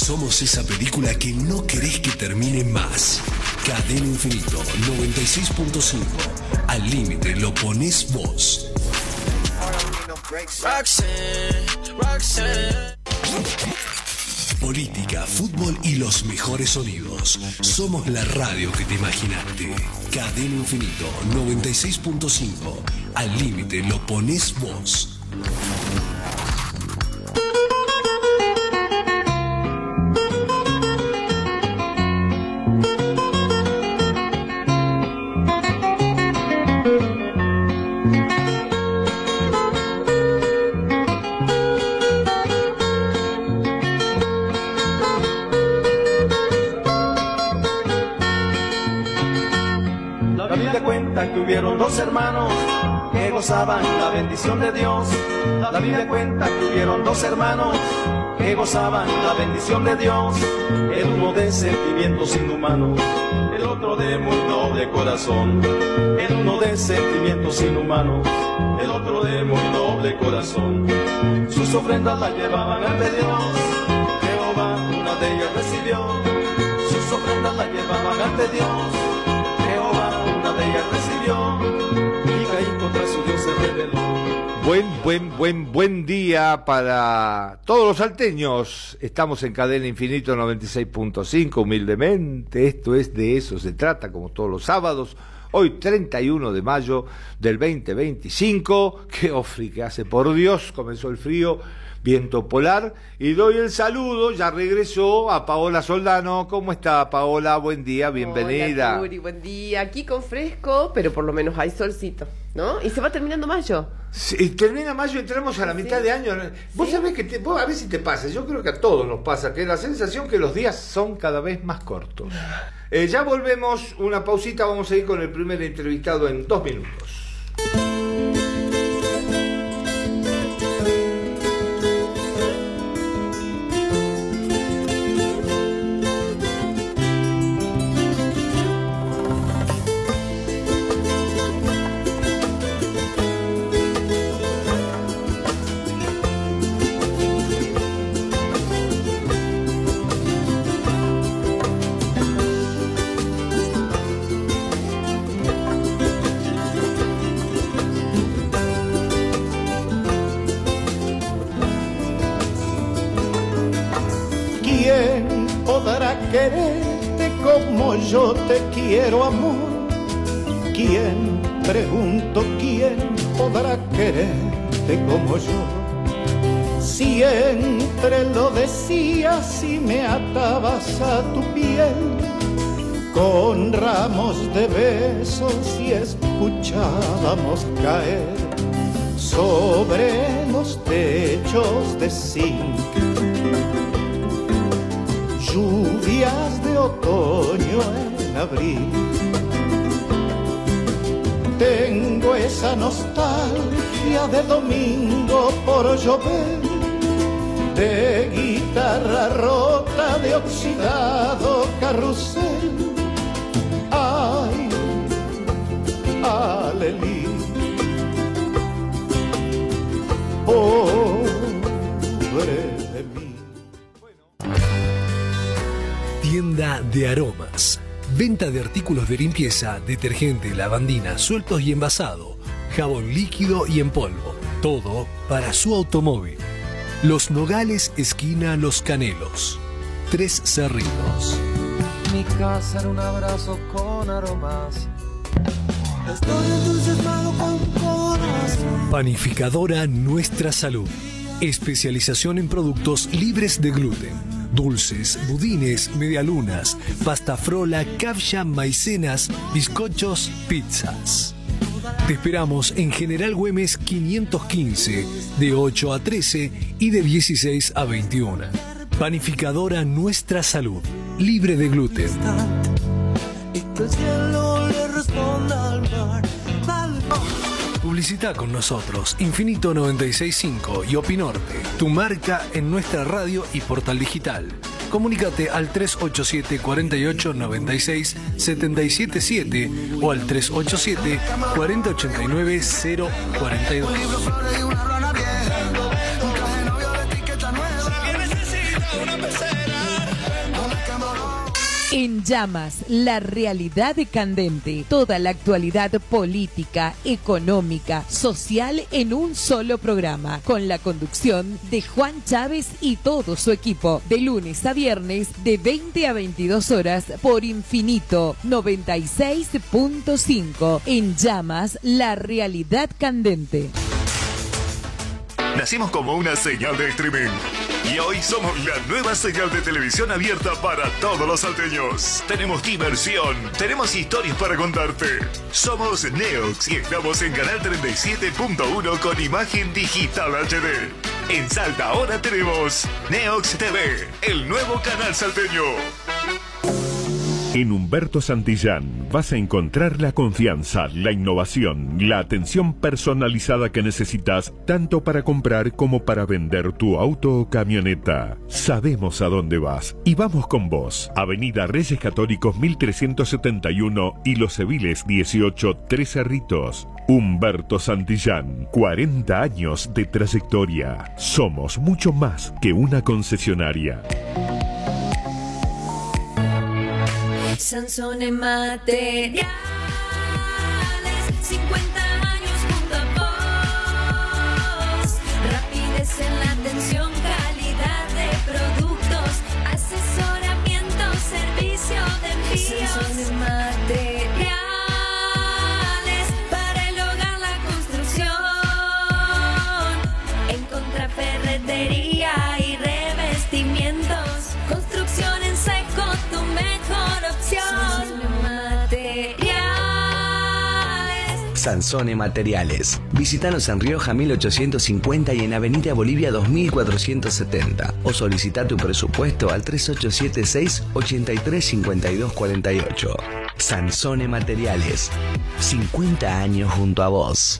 Somos esa película que no querés que termine más. Cadena Infinito 96.5. Al límite lo ponés vos. Política, fútbol y los mejores sonidos. Somos la radio que te imaginaste. Cadena Infinito 96.5. Al límite lo ponés vos. Hubieron dos hermanos que gozaban la bendición de Dios. La Biblia cuenta que hubieron dos hermanos que gozaban la bendición de Dios. El uno de sentimientos inhumanos, el otro de muy noble corazón. El uno de sentimientos inhumanos, el otro de muy noble corazón. Sus ofrendas las llevaban ante Dios, Jehová una de ellas recibió. Sus ofrendas las llevaban ante Dios, Jehová una de ellas recibió, y Caín contra su Dios se rebeló. Buen día para todos los salteños. Estamos en Cadena Infinito 96.5, humildemente. Esto es, de eso se trata, como todos los sábados. Hoy 31 de mayo del 2025. Qué ofri que hace, por Dios, comenzó el frío. Viento polar, y doy el saludo, ya regresó a Paola Soldano. ¿Cómo está, Paola? Buen día, bienvenida. Hola, Turi, buen día. Aquí con fresco, pero por lo menos hay solcito, ¿no? Y se va terminando mayo. Sí, termina mayo, entramos a la mitad de año. Vos sabés que vos, a ver si te pasa, yo creo que a todos nos pasa, que la sensación que los días son cada vez más cortos. Ya volvemos, una pausita, vamos a ir con el primer entrevistado en 2 minutos. Quererte como yo te quiero, amor. ¿Quién, pregunto, quién podrá quererte como yo? Siempre lo decías y me atabas a tu piel con ramos de besos y escuchábamos caer sobre los techos de zinc lluvias de otoño en abril. Tengo esa nostalgia de domingo por llover, de guitarra rota, de oxidado carrusel. Ay, alelí, pobre de mí. Tienda de aromas. Venta de artículos de limpieza, detergente, lavandina, sueltos y envasado, jabón líquido y en polvo. Todo para su automóvil. Los Nogales, esquina Los Canelos. 3 Cerritos. Mi casa era un abrazo con aromas. Estoy entusiasmado con corazón. Panificadora Nuestra Salud. Especialización en productos libres de gluten. Dulces, budines, medialunas, pasta frola, kafya, maicenas, bizcochos, pizzas. Te esperamos en General Güemes 515, de 8 a 13 y de 16 a 21. Panificadora Nuestra Salud, libre de gluten. Y que el cielo le responda al mar. Publicita con nosotros, Infinito 96.5 y Opinorte, tu marca en nuestra radio y portal digital. Comunícate al 387 48 96 777 o al 387 4089 042. En Llamas, la realidad candente. Toda la actualidad política, económica, social en un solo programa. Con la conducción de Juan Chávez y todo su equipo. De lunes a viernes, de 20 a 22 horas por Infinito 96.5. En Llamas, la realidad candente. Nacimos como una señal de streaming. Y hoy somos la nueva señal de televisión abierta para todos los salteños. Tenemos diversión, tenemos historias para contarte. Somos Neox y estamos en Canal 37.1 con imagen digital HD. En Salta ahora tenemos Neox TV, el nuevo canal salteño. En Humberto Santillán vas a encontrar la confianza, la innovación, la atención personalizada que necesitas tanto para comprar como para vender tu auto o camioneta. Sabemos a dónde vas y vamos con vos. Avenida Reyes Católicos 1371 y Los Civiles 18, Tres Cerritos. Humberto Santillán, 40 años de trayectoria. Somos mucho más que una concesionaria. Sansone Materiales, 50 años junto a vos. Rapidez en la atención, calidad de productos, asesoramiento, servicio de envíos. Sansone Materiales, para el hogar, la construcción. En contraferretería y revestimientos, construcción en seco, tu mejor opción. Sansone Materiales. Visítanos en Rioja 1850 y en Avenida Bolivia 2470. O solicita tu presupuesto al 3876-835248. Sansone Materiales. 50 años junto a vos.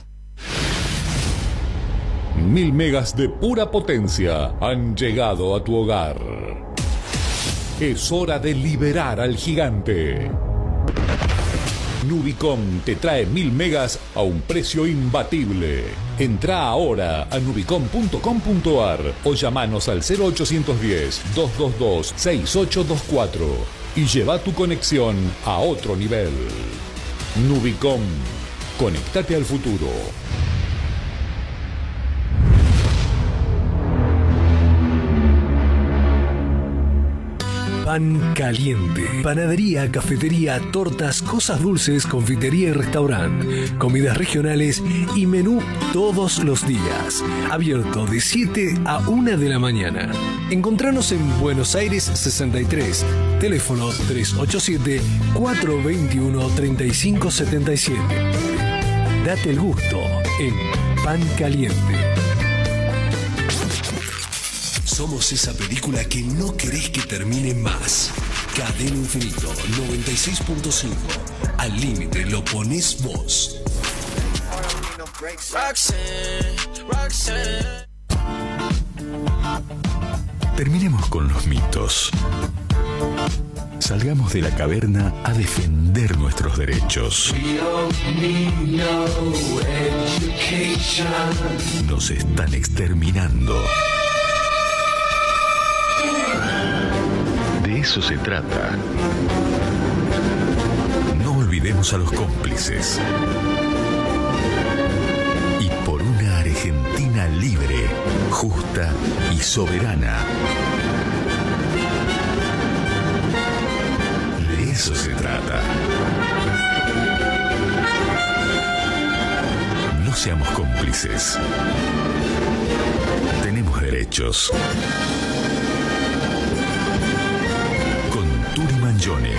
1000 megas de pura potencia han llegado a tu hogar. Es hora de liberar al gigante. Nubicom te trae 1000 megas a un precio imbatible. Entrá ahora a nubicom.com.ar o llamanos al 0810-222-6824 y lleva tu conexión a otro nivel. Nubicom, conéctate al futuro. Pan Caliente. Panadería, cafetería, tortas, cosas dulces, confitería y restaurante. Comidas regionales y menú todos los días. Abierto de 7 a 1 de la mañana. Encontranos en Buenos Aires 63. Teléfono 387-421-3577. Date el gusto en Pan Caliente. Somos esa película que no querés que termine más. Cadena Infinito 96.5. Al límite lo ponés vos. Terminemos con los mitos. Salgamos de la caverna a defender nuestros derechos. Nos están exterminando. De eso se trata. No olvidemos a los cómplices. Y por una Argentina libre, justa y soberana. De eso se trata. No seamos cómplices. Tenemos derechos. Turi Mangione.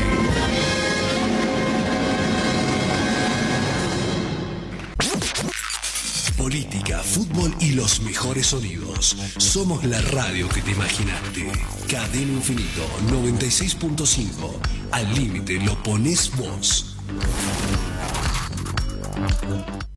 Política, fútbol y los mejores sonidos. Somos la radio que te imaginaste. Cadena Infinito 96.5. Al límite lo ponés vos.